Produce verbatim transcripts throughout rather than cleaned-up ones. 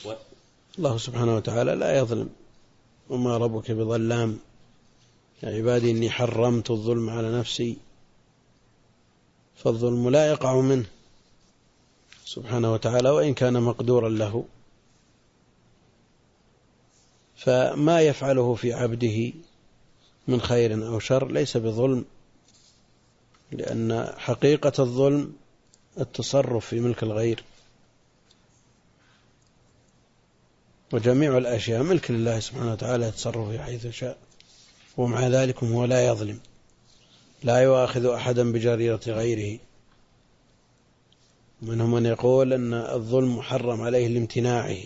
الله سبحانه وتعالى لا يظلم، وما ربك بظلام. يا عبادي إني حرمت الظلم على نفسي، فالظلم لا يقع منه سبحانه وتعالى وإن كان مقدورا له، فما يفعله في عبده من خير أو شر ليس بظلم، لأن حقيقة الظلم التصرف في ملك الغير، وجميع الأشياء ملك لله سبحانه وتعالى يتصرف في حيث شاء، ومع ذلك هو لا يظلم، لا يؤاخذ أحدا بجريرة غيره. منهم من يقول أن الظلم محرم عليه لامتناعه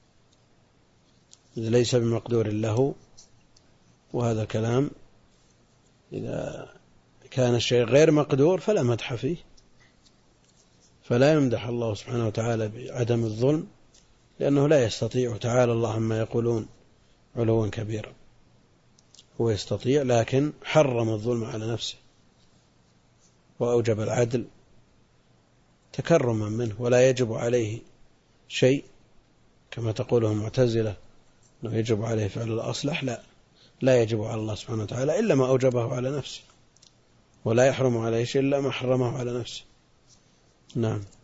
إذا ليس بمقدور له، وهذا كلام إذا كان الشيء غير مقدور فلا مدح فيه، فلا يمدح الله سبحانه وتعالى بعدم الظلم، لأنه لا يستطيع تعالى الله عما يقولون علوا كبيرا. هو يستطيع، لكن حرم الظلم على نفسه وأوجب العدل تكرما منه، ولا يجب عليه شيء كما تقوله المعتزلة أنه يجب عليه فعل الأصلح. لا لا يجب على الله سبحانه وتعالى إلا ما أوجبه على نفسه، ولا يحرم عليه شيء إلا ما حرمه على نفسه. نعم.